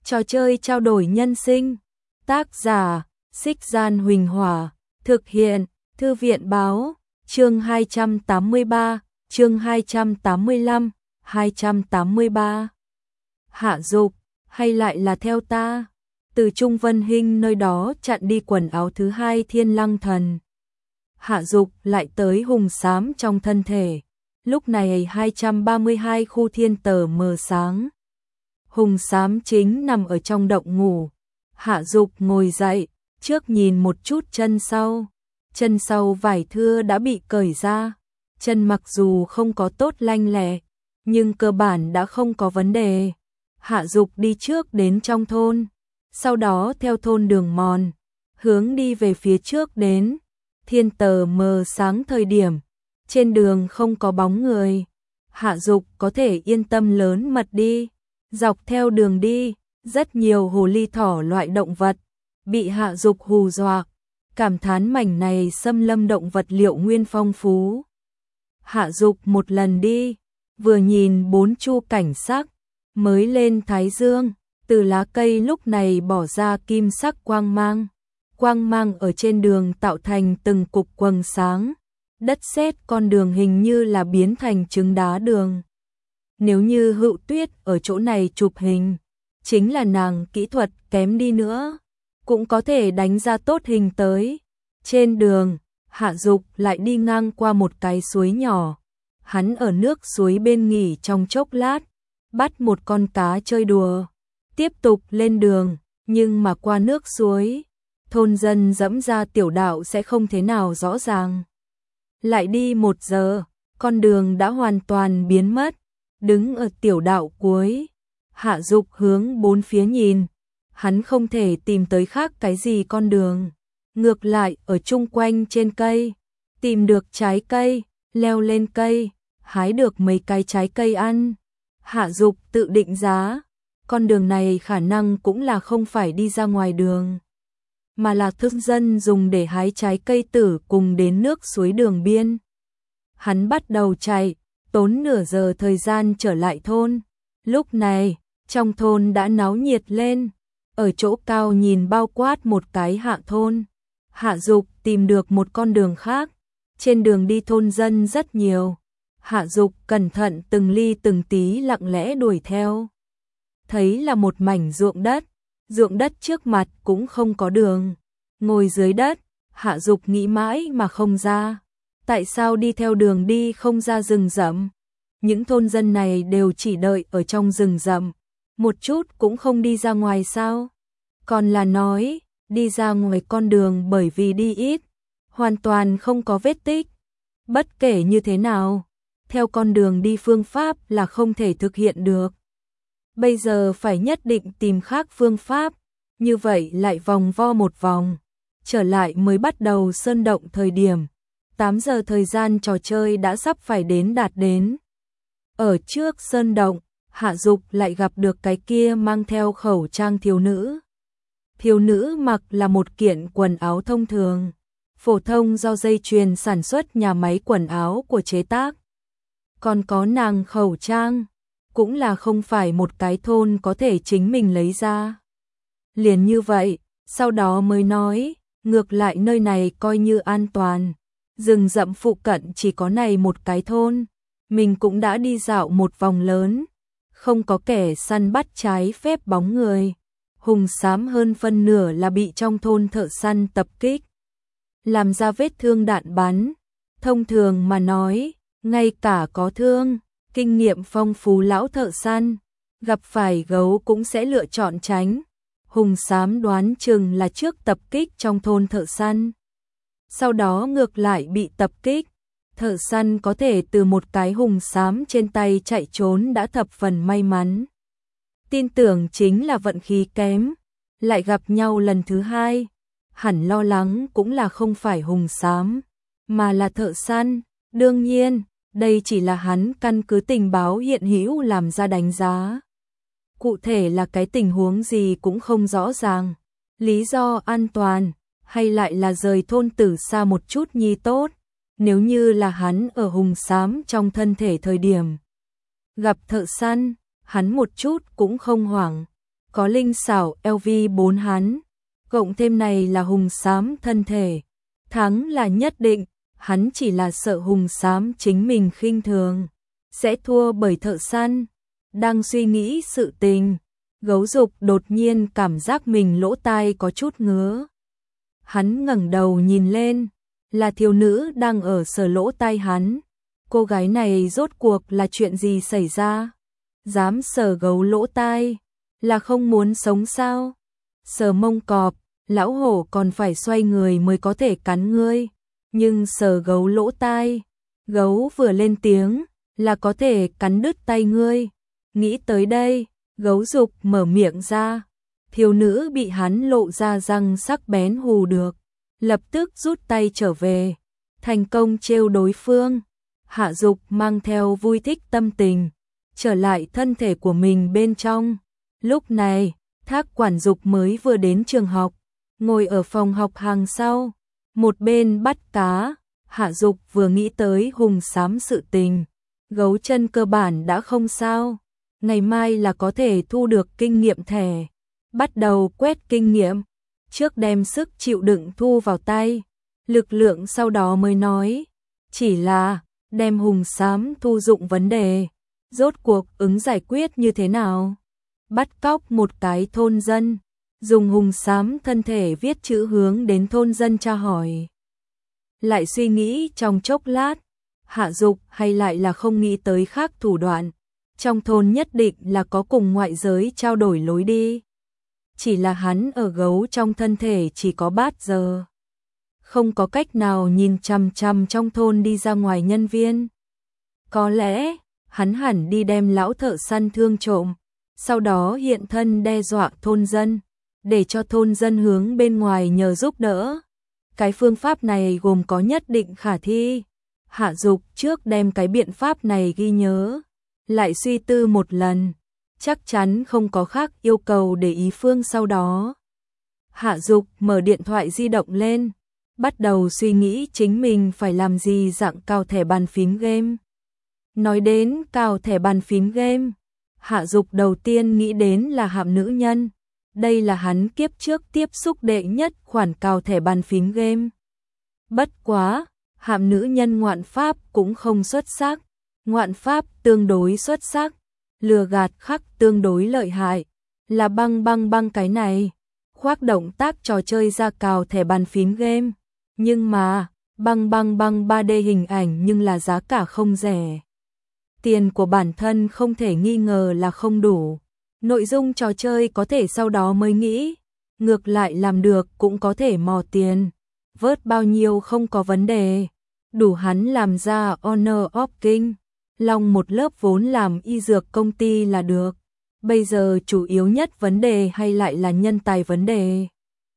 Trò chơi trao đổi nhân sinh. Tác giả: Xích Gian Huỳnh Hỏa. Thực hiện: Thư viện báo. Chương 283, chương 285, 283. Hạ Dục, hay lại là theo ta? Từ Trung Vân Hinh nơi đó chặn đi quần áo thứ hai Thiên Lăng Thần. Hạ Dục lại tới hùng xám trong thân thể. Lúc này 232 khu thiên tờ mờ sáng. Hùng xám chính nằm ở trong động ngủ. Hạ Dục ngồi dậy, trước nhìn một chút chân sau. Chân sau vải thưa đã bị cởi ra. Chân mặc dù không có tốt lanh lẹ, nhưng cơ bản đã không có vấn đề. Hạ Dục đi trước đến trong thôn, sau đó theo thôn đường mòn, hướng đi về phía trước đến. Thiên tờ mờ sáng thời điểm, trên đường không có bóng người. Hạ Dục có thể yên tâm lớn mật đi. Dọc theo đường đi, rất nhiều hồ ly thỏ loại động vật bị Hạ Dục hù dọa, cảm thán mảnh này xâm lâm động vật liệu nguyên phong phú. Hạ Dục một lần đi, vừa nhìn bốn chu cảnh sắc, mới lên thái dương, từ lá cây lúc này bỏ ra kim sắc quang mang. Quang mang ở trên đường tạo thành từng cục quầng sáng, đất sét con đường hình như là biến thành trứng đá đường. Nếu như Hữu Tuyết ở chỗ này chụp hình, chính là nàng kỹ thuật kém đi nữa, cũng có thể đánh ra tốt hình tới. Trên đường, Hạ Dục lại đi ngang qua một cái suối nhỏ. Hắn ở nước suối bên nghỉ trong chốc lát, bắt một con cá chơi đùa, tiếp tục lên đường, nhưng mà qua nước suối, thôn dân dẫm ra tiểu đạo sẽ không thế nào rõ ràng. Lại đi 1 giờ, con đường đã hoàn toàn biến mất. Đứng ở tiểu đạo cuối, Hạ Dục hướng bốn phía nhìn, hắn không thể tìm tới khác cái gì con đường. Ngược lại ở chung quanh trên cây, tìm được trái cây, leo lên cây, hái được mấy cái trái cây ăn. Hạ Dục tự định giá, con đường này khả năng cũng là không phải đi ra ngoài đường, mà là thức dân dùng để hái trái cây tử cùng đến nước suối đường biên. Hắn bắt đầu chạy, tốn nửa giờ thời gian trở lại thôn. Lúc này, trong thôn đã náo nhiệt lên. Ở chỗ cao nhìn bao quát một cái hạ thôn. Hạ Dục tìm được một con đường khác. Trên đường đi thôn dân rất nhiều. Hạ Dục cẩn thận từng ly từng tí lặng lẽ đuổi theo. Thấy là một mảnh ruộng đất trước mặt cũng không có đường. Ngồi dưới đất, Hạ Dục nghĩ mãi mà không ra. Tại sao đi theo đường đi không ra rừng rậm? Những thôn dân này đều chỉ đợi ở trong rừng rậm, một chút cũng không đi ra ngoài sao? Còn là nói, đi ra ngoài con đường bởi vì đi ít, hoàn toàn không có vết tích. Bất kể như thế nào, theo con đường đi phương pháp là không thể thực hiện được. Bây giờ phải nhất định tìm khác phương pháp, như vậy lại vòng vo một vòng, trở lại mới bắt đầu sơn động thời điểm. 8 giờ thời gian trò chơi đã sắp phải đạt đến. Ở trước sơn động, Hạ Dục lại gặp được cái kia mang theo khẩu trang thiếu nữ. Thiếu nữ mặc là một kiện quần áo thông thường, phổ thông do dây chuyền sản xuất nhà máy quần áo của chế tác. Còn có nàng khẩu trang, cũng là không phải một cái thôn có thể chính mình lấy ra. Liền như vậy, sau đó mới nói, ngược lại nơi này coi như an toàn. Rừng rậm phụ cận chỉ có này một cái thôn, mình cũng đã đi dạo một vòng lớn, không có kẻ săn bắt trái phép bóng người. Hùng xám hơn phân nửa là bị trong thôn thợ săn tập kích, làm ra vết thương đạn bắn. Thông thường mà nói, ngay cả có thương, kinh nghiệm phong phú lão thợ săn, gặp phải gấu cũng sẽ lựa chọn tránh. Hùng xám đoán chừng là trước tập kích trong thôn thợ săn, sau đó ngược lại bị tập kích. Thợ săn có thể từ một cái hùng xám trên tay chạy trốn đã thập phần may mắn. Tin tưởng chính là vận khí kém, lại gặp nhau lần thứ hai. Hẳn lo lắng cũng là không phải hùng xám, mà là thợ săn. Đương nhiên, đây chỉ là hắn căn cứ tình báo hiện hữu làm ra đánh giá. Cụ thể là cái tình huống gì cũng không rõ ràng. Lý do an toàn, hay lại là rời thôn tử xa một chút nhi tốt. Nếu như là hắn ở hùng xám trong thân thể thời điểm gặp thợ săn, hắn một chút cũng không hoảng. có linh xảo LV4 hắn, cộng thêm này là hùng xám thân thể, thắng là nhất định, hắn chỉ là sợ hùng xám chính mình khinh thường, sẽ thua bởi thợ săn. Đang suy nghĩ sự tình, Gấu Dục đột nhiên cảm giác mình lỗ tai có chút ngứa. Hắn ngẩng đầu nhìn lên, là thiếu nữ đang ở sờ lỗ tai hắn. Cô gái này rốt cuộc là chuyện gì xảy ra? Dám sờ gấu lỗ tai, là không muốn sống sao? Sờ mông cọp, lão hổ còn phải xoay người mới có thể cắn ngươi, nhưng sờ gấu lỗ tai, gấu vừa lên tiếng là có thể cắn đứt tay ngươi. Nghĩ tới đây, Gấu Dục mở miệng ra, thiếu nữ bị hắn lộ ra răng sắc bén hù được, lập tức rút tay trở về, thành công trêu đối phương. Hạ Dục mang theo vui thích tâm tình, trở lại thân thể của mình bên trong. Lúc này, Thác quản Dục mới vừa đến trường học, ngồi ở phòng học hàng sau, một bên bắt cá. Hạ Dục vừa nghĩ tới hùng xám sự tình, gấu chân cơ bản đã không sao, ngày mai là có thể thu được kinh nghiệm thẻ, bắt đầu quét kinh nghiệm, trước đem sức chịu đựng thu vào tay, lực lượng sau đó mới nói, chỉ là đem hùng xám thu dụng vấn đề, rốt cuộc ứng giải quyết như thế nào? Bắt cóc một cái thôn dân, dùng hùng xám thân thể viết chữ hướng đến thôn dân tra hỏi. Lại suy nghĩ trong chốc lát, Hạ Dục hay lại là không nghĩ tới khác thủ đoạn, trong thôn nhất định là có cùng ngoại giới trao đổi lối đi. Chỉ là hắn ở gấu trong thân thể chỉ có bát giờ, không có cách nào nhìn chằm chằm trong thôn đi ra ngoài nhân viên. Có lẽ, hắn hẳn đi đem lão thợ săn thương trộm, sau đó hiện thân đe dọa thôn dân, để cho thôn dân hướng bên ngoài nhờ giúp đỡ. Cái phương pháp này gồm có nhất định khả thi. Hạ Dục trước đem cái biện pháp này ghi nhớ, lại suy tư một lần, chắc chắn không có khác yêu cầu để ý phương sau đó. Hạ Dục mở điện thoại di động lên, bắt đầu suy nghĩ chính mình phải làm gì dạng cào thẻ bàn phím game. Nói đến cào thẻ bàn phím game, Hạ Dục đầu tiên nghĩ đến là Hạm Nữ Nhân. Đây là hắn kiếp trước tiếp xúc đệ nhất khoản cào thẻ bàn phím game. Bất quá, Hạm Nữ Nhân ngoạn pháp cũng không xuất sắc, ngoạn pháp tương đối xuất sắc, lừa gạt khắc tương đối lợi hại, là băng băng băng cái này, khoác động tác trò chơi ra cào thẻ bàn phím game, nhưng mà, băng băng băng 3D hình ảnh nhưng là giá cả không rẻ. Tiền của bản thân không thể nghi ngờ là không đủ. Nội dung trò chơi có thể sau đó mới nghĩ, ngược lại làm được cũng có thể mò tiền, vớt bao nhiêu không có vấn đề, đủ hắn làm ra Honor of King, Long một lớp vốn làm y dược công ty là được. Bây giờ chủ yếu nhất vấn đề hay lại là nhân tài vấn đề.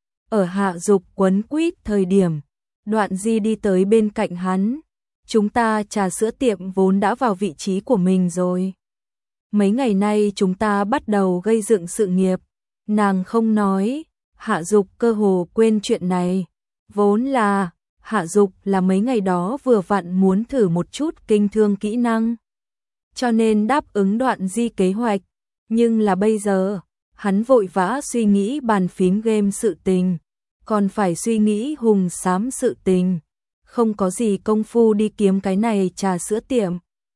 Ở Hạ Dục quấn quýt thời điểm, Đoạn Di đi tới bên cạnh hắn, chúng ta trà sữa tiệm vốn đã vào vị trí của mình rồi. Mấy ngày nay chúng ta bắt đầu gây dựng sự nghiệp, nàng không nói, Hạ Dục cơ hồ quên chuyện này. Vốn là, Hạ Dục là mấy ngày đó vừa vặn muốn thử một chút kinh thương kỹ năng, cho nên đáp ứng Đoạn Di kế hoạch, nhưng là bây giờ, hắn vội vã suy nghĩ bàn phím game sự tình, còn phải suy nghĩ hùng xám sự tình, không có gì công phu đi kiếm cái này trà sữa tiệm.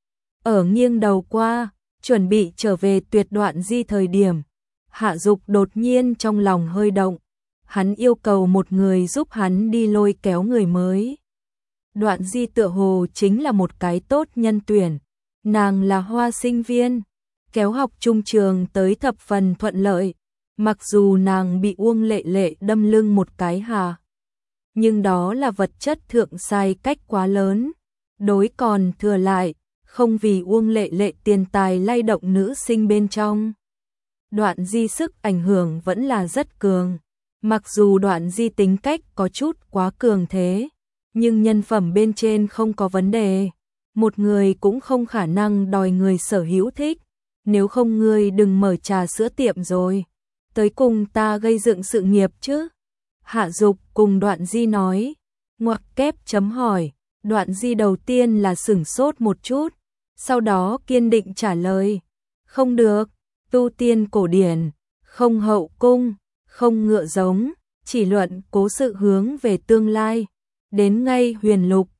Ở nghiêng đầu qua, chuẩn bị trở về tuyệt Đoạn Di thời điểm, Hạ Dục đột nhiên trong lòng hơi động, hắn yêu cầu một người giúp hắn đi lôi kéo người mới. Đoạn Di tựa hồ chính là một cái tốt nhân tuyển, nàng là hoa sinh viên, kéo học trung trường tới thập phần thuận lợi, mặc dù nàng bị Uông Lệ Lệ đâm lưng một cái hà, nhưng đó là vật chất thượng sai cách quá lớn, đối còn thừa lại, không vì Uông Lệ Lệ tiền tài lay động nữ sinh bên trong. Đoạn Di sức ảnh hưởng vẫn là rất cường, mặc dù Đoạn Di tính cách có chút quá cường thế, nhưng nhân phẩm bên trên không có vấn đề. Một người cũng không khả năng đòi người sở hữu thích, nếu không ngươi đừng mở trà sữa tiệm rồi, tới cùng ta gây dựng sự nghiệp chứ. Hạ Dục cùng Đoạn Di nói, ngoặc kép chấm hỏi, Đoạn Di đầu tiên là sửng sốt một chút, sau đó kiên định trả lời, không được, tu tiên cổ điển, không hậu cung, không ngựa giống, chỉ luận cố sự hướng về tương lai. Đến ngay Huyền Lục,